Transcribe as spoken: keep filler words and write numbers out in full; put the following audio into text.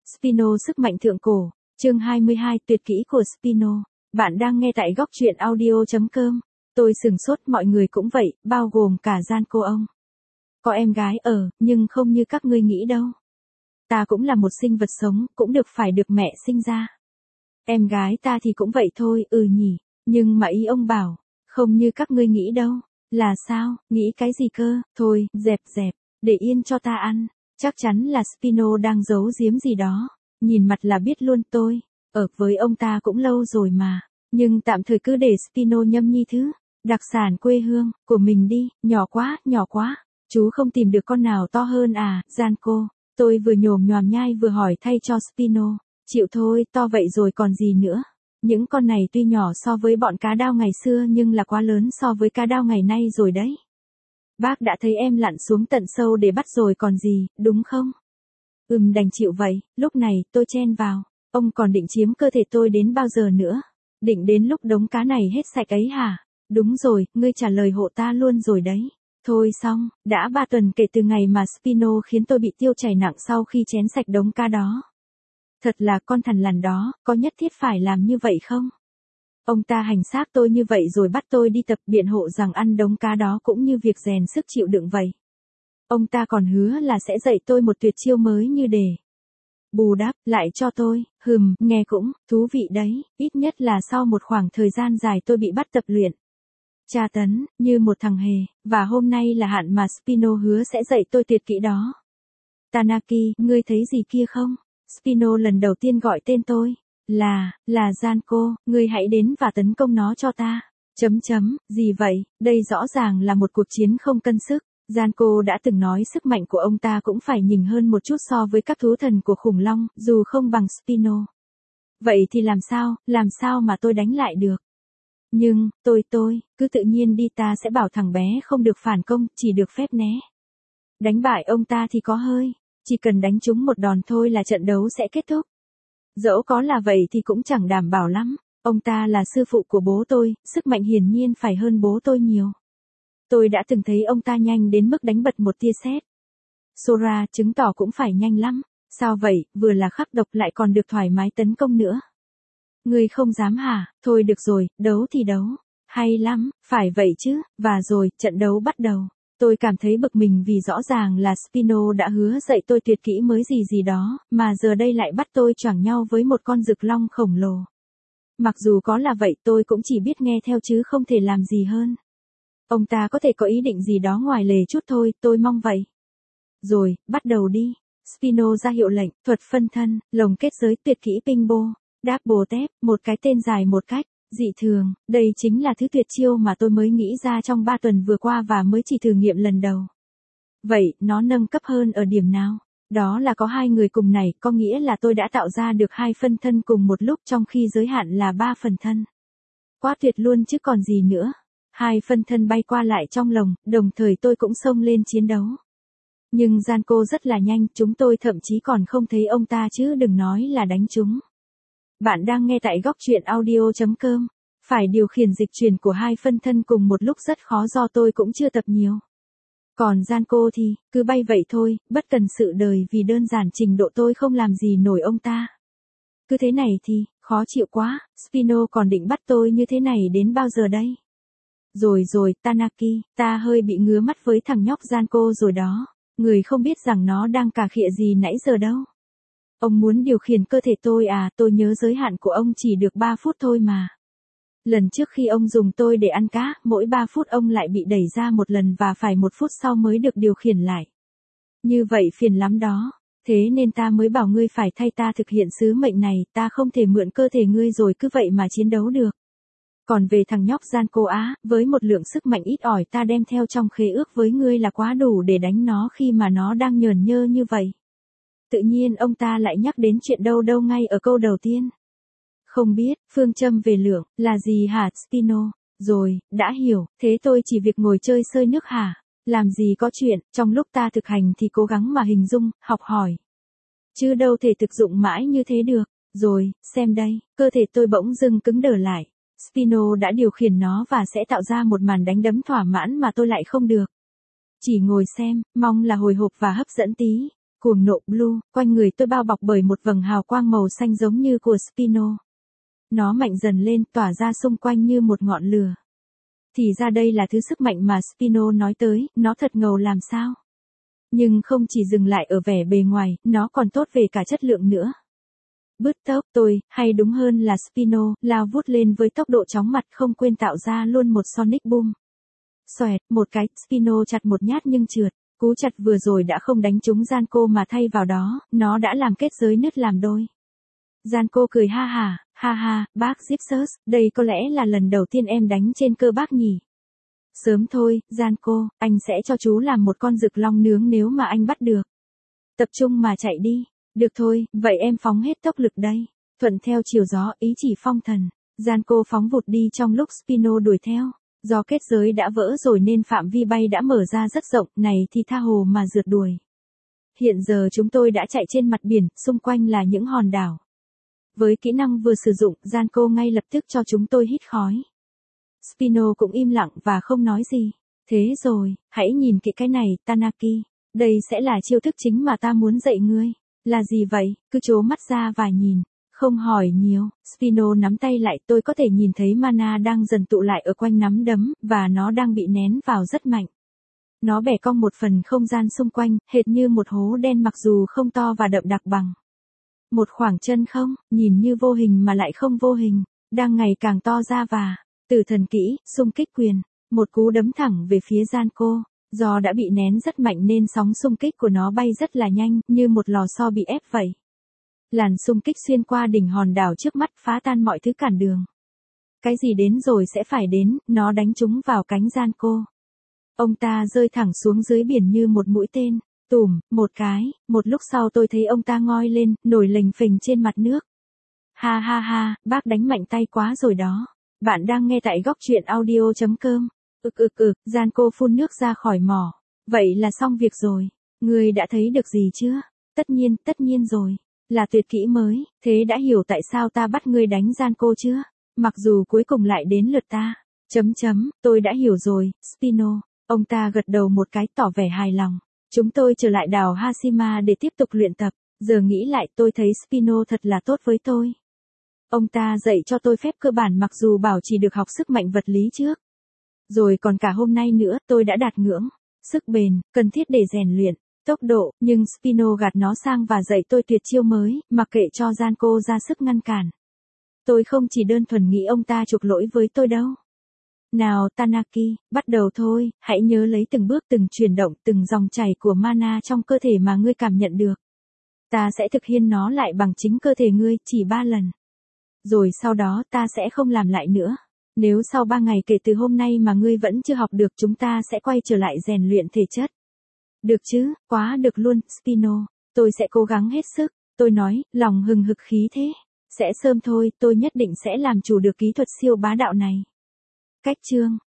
Spino sức mạnh thượng cổ, chương hai mươi hai tuyệt kỹ của Spino. Bạn đang nghe tại góc truyện audio chấm com. Tôi sừng sốt, mọi người cũng vậy, bao gồm cả Gian cô ông. Có em gái ở, nhưng không như các ngươi nghĩ đâu. Ta cũng là một sinh vật sống, cũng được phải được mẹ sinh ra. Em gái ta thì cũng vậy thôi, ừ nhỉ, nhưng mà ý ông bảo, không như các ngươi nghĩ đâu. Là sao, nghĩ cái gì cơ, thôi, dẹp dẹp, để yên cho ta ăn. Chắc chắn là Spino đang giấu giếm gì đó. Nhìn mặt là biết luôn tôi. Ở với ông ta cũng lâu rồi mà. Nhưng tạm thời cứ để Spino nhâm nhi thứ. Đặc sản quê hương, của mình đi. Nhỏ quá, nhỏ quá. Chú không tìm được con nào to hơn à, Gian cô. Tôi vừa nhồm nhòm nhai vừa hỏi thay cho Spino. Chịu thôi, to vậy rồi còn gì nữa. Những con này tuy nhỏ so với bọn cá đao ngày xưa nhưng là quá lớn so với cá đao ngày nay rồi đấy. Bác đã thấy em lặn xuống tận sâu để bắt rồi còn gì, đúng không? Ừm, đành chịu vậy. Lúc này tôi chen vào. Ông còn định chiếm cơ thể tôi đến bao giờ nữa? Định đến lúc đống cá này hết sạch ấy hả? Đúng rồi, ngươi trả lời hộ ta luôn rồi đấy. Thôi xong, đã ba tuần kể từ ngày mà Spino khiến tôi bị tiêu chảy nặng sau khi chén sạch đống cá đó. Thật là con thằn lằn đó, có nhất thiết phải làm như vậy không? Ông ta hành xác tôi như vậy rồi bắt tôi đi tập, biện hộ rằng ăn đống cá đó cũng như việc rèn sức chịu đựng vậy. Ông ta còn hứa là sẽ dạy tôi một tuyệt chiêu mới như để bù đắp lại cho tôi. Hừm, nghe cũng thú vị đấy, ít nhất là sau một khoảng thời gian dài tôi bị bắt tập luyện tra tấn như một thằng hề, và hôm nay là hạn mà Spino hứa sẽ dạy tôi tuyệt kỹ đó. Tanaki, ngươi thấy gì kia không? Spino lần đầu tiên gọi tên tôi. Là, là Gian cô, ngươi hãy đến và tấn công nó cho ta. Chấm chấm, gì vậy, đây rõ ràng là một cuộc chiến không cân sức. Gian cô đã từng nói sức mạnh của ông ta cũng phải nhỉnh hơn một chút so với các thú thần của khủng long, dù không bằng Spino. Vậy thì làm sao, làm sao mà tôi đánh lại được? Nhưng, tôi tôi, cứ tự nhiên đi, ta sẽ bảo thằng bé không được phản công, chỉ được phép né. Đánh bại ông ta thì có hơi, chỉ cần đánh trúng một đòn thôi là trận đấu sẽ kết thúc. Dẫu có là vậy thì cũng chẳng đảm bảo lắm. Ông ta là sư phụ của bố tôi, sức mạnh hiển nhiên phải hơn bố tôi nhiều. Tôi đã từng thấy ông ta nhanh đến mức đánh bật một tia sét. Sora, chứng tỏ cũng phải nhanh lắm. Sao vậy, vừa là khắc độc lại còn được thoải mái tấn công nữa. Ngươi không dám hả? Thôi được rồi, đấu thì đấu. Hay lắm, phải vậy chứ, và rồi, trận đấu bắt đầu. Tôi cảm thấy bực mình vì rõ ràng là Spino đã hứa dạy tôi tuyệt kỹ mới gì gì đó, mà giờ đây lại bắt tôi choảng nhau với một con rực long khổng lồ. Mặc dù có là vậy tôi cũng chỉ biết nghe theo chứ không thể làm gì hơn. Ông ta có thể có ý định gì đó ngoài lề chút thôi, tôi mong vậy. Rồi, bắt đầu đi. Spino ra hiệu lệnh, thuật phân thân, lồng kết giới tuyệt kỹ Pinbo, Double Tap, một cái tên dài một cách. Dị thường, đây chính là thứ tuyệt chiêu mà tôi mới nghĩ ra trong ba tuần vừa qua và mới chỉ thử nghiệm lần đầu. Vậy, nó nâng cấp hơn ở điểm nào? Đó là có hai người cùng này, có nghĩa là tôi đã tạo ra được hai phân thân cùng một lúc trong khi giới hạn là ba phần thân. Quá tuyệt luôn chứ còn gì nữa. Hai phân thân bay qua lại trong lồng, đồng thời tôi cũng xông lên chiến đấu. Nhưng Gian cô rất là nhanh, chúng tôi thậm chí còn không thấy ông ta chứ đừng nói là đánh chúng. Bạn đang nghe tại góc truyện audio chấm com. Phải điều khiển dịch chuyển của hai phân thân cùng một lúc rất khó do tôi cũng chưa tập nhiều. Còn Gian cô thì, cứ bay vậy thôi, bất cần sự đời vì đơn giản trình độ tôi không làm gì nổi ông ta. Cứ thế này thì, khó chịu quá, Spino còn định bắt tôi như thế này đến bao giờ đây? Rồi rồi, Tanaki, ta hơi bị ngứa mắt với thằng nhóc Gian cô rồi đó. Người không biết rằng nó đang cà khịa gì nãy giờ đâu. Ông muốn điều khiển cơ thể tôi à, tôi nhớ giới hạn của ông chỉ được ba phút thôi mà. Lần trước khi ông dùng tôi để ăn cá, mỗi ba phút ông lại bị đẩy ra một lần và phải một phút sau mới được điều khiển lại. Như vậy phiền lắm đó. Thế nên ta mới bảo ngươi phải thay ta thực hiện sứ mệnh này, ta không thể mượn cơ thể ngươi rồi cứ vậy mà chiến đấu được. Còn về thằng nhóc Gian cô á, với một lượng sức mạnh ít ỏi ta đem theo trong khế ước với ngươi là quá đủ để đánh nó khi mà nó đang nhờn nhơ như vậy. Tự nhiên ông ta lại nhắc đến chuyện đâu đâu ngay ở câu đầu tiên. Không biết, phương châm về lượng, là gì hả Spino? Rồi, đã hiểu, thế tôi chỉ việc ngồi chơi sơi nước hả? Làm gì có chuyện, trong lúc ta thực hành thì cố gắng mà hình dung, học hỏi. Chứ đâu thể thực dụng mãi như thế được. Rồi, xem đây, cơ thể tôi bỗng dưng cứng đờ lại. Spino đã điều khiển nó và sẽ tạo ra một màn đánh đấm thỏa mãn mà tôi lại không được. Chỉ ngồi xem, mong là hồi hộp và hấp dẫn tí. Cuồng nộ Blue, quanh người tôi bao bọc bởi một vầng hào quang màu xanh giống như của Spino. Nó mạnh dần lên, tỏa ra xung quanh như một ngọn lửa. Thì ra đây là thứ sức mạnh mà Spino nói tới, nó thật ngầu làm sao. Nhưng không chỉ dừng lại ở vẻ bề ngoài, nó còn tốt về cả chất lượng nữa. Bứt tốc tôi, hay đúng hơn là Spino, lao vút lên với tốc độ chóng mặt không quên tạo ra luôn một Sonic Boom. Xoẹt, một cái, Spino chặt một nhát nhưng trượt. Cú chặt vừa rồi đã không đánh trúng Zanko mà thay vào đó, nó đã làm kết giới nứt làm đôi. Zanko cười ha hả, ha ha, bác Gypsus, đây có lẽ là lần đầu tiên em đánh trên cơ bác nhỉ. Sớm thôi, Zanko, anh sẽ cho chú làm một con rực long nướng nếu mà anh bắt được. Tập trung mà chạy đi. Được thôi, vậy em phóng hết tốc lực đây. Thuận theo chiều gió, ý chỉ phong thần. Zanko phóng vụt đi trong lúc Spino đuổi theo. Do kết giới đã vỡ rồi nên phạm vi bay đã mở ra rất rộng, này thì tha hồ mà rượt đuổi. Hiện giờ chúng tôi đã chạy trên mặt biển, xung quanh là những hòn đảo. Với kỹ năng vừa sử dụng, Zanko ngay lập tức cho chúng tôi hít khói. Spino cũng im lặng và không nói gì. Thế rồi, hãy nhìn kỹ cái này, Tanaki. Đây sẽ là chiêu thức chính mà ta muốn dạy ngươi. Là gì vậy? Cứ trố mắt ra và nhìn. Không hỏi nhiều, Spino nắm tay lại, tôi có thể nhìn thấy mana đang dần tụ lại ở quanh nắm đấm, và nó đang bị nén vào rất mạnh. Nó bẻ cong một phần không gian xung quanh, hệt như một hố đen mặc dù không to và đậm đặc bằng. Một khoảng chân không, nhìn như vô hình mà lại không vô hình, đang ngày càng to ra và, từ thần kỹ, xung kích quyền, một cú đấm thẳng về phía Zanko. Do đã bị nén rất mạnh nên sóng xung kích của nó bay rất là nhanh, như một lò xo bị ép vậy. Làn xung kích xuyên qua đỉnh hòn đảo trước mắt phá tan mọi thứ cản đường. Cái gì đến rồi sẽ phải đến, nó đánh trúng vào cánh Zanko. Ông ta rơi thẳng xuống dưới biển như một mũi tên, tùm, một cái, một lúc sau tôi thấy ông ta ngoi lên, nổi lềnh phềnh trên mặt nước. Ha ha ha, bác đánh mạnh tay quá rồi đó. Bạn đang nghe tại góc truyện audio chấm com. Ực ực ực, Zanko phun nước ra khỏi mỏ. Vậy là xong việc rồi. Ngươi đã thấy được gì chưa? Tất nhiên, tất nhiên rồi. Là tuyệt kỹ mới, thế đã hiểu tại sao ta bắt ngươi đánh Zanko chưa? Mặc dù cuối cùng lại đến lượt ta. Chấm chấm, tôi đã hiểu rồi, Spino. Ông ta gật đầu một cái tỏ vẻ hài lòng. Chúng tôi trở lại đảo Hashima để tiếp tục luyện tập. Giờ nghĩ lại tôi thấy Spino thật là tốt với tôi. Ông ta dạy cho tôi phép cơ bản mặc dù bảo chỉ được học sức mạnh vật lý trước. Rồi còn cả hôm nay nữa tôi đã đạt ngưỡng. Sức bền, cần thiết để rèn luyện. Tốc độ, nhưng Spino gạt nó sang và dạy tôi tuyệt chiêu mới, mặc kệ cho Zanko ra sức ngăn cản. Tôi không chỉ đơn thuần nghĩ ông ta chuộc lỗi với tôi đâu. Nào Tanaki, bắt đầu thôi, hãy nhớ lấy từng bước từng chuyển động từng dòng chảy của mana trong cơ thể mà ngươi cảm nhận được. Ta sẽ thực hiện nó lại bằng chính cơ thể ngươi, chỉ ba lần. Rồi sau đó ta sẽ không làm lại nữa. Nếu sau ba ngày kể từ hôm nay mà ngươi vẫn chưa học được chúng ta sẽ quay trở lại rèn luyện thể chất. Được chứ, quá được luôn, Spino. Tôi sẽ cố gắng hết sức. Tôi nói, lòng hừng hực khí thế. Sẽ sớm thôi, tôi nhất định sẽ làm chủ được kỹ thuật siêu bá đạo này. Cách chương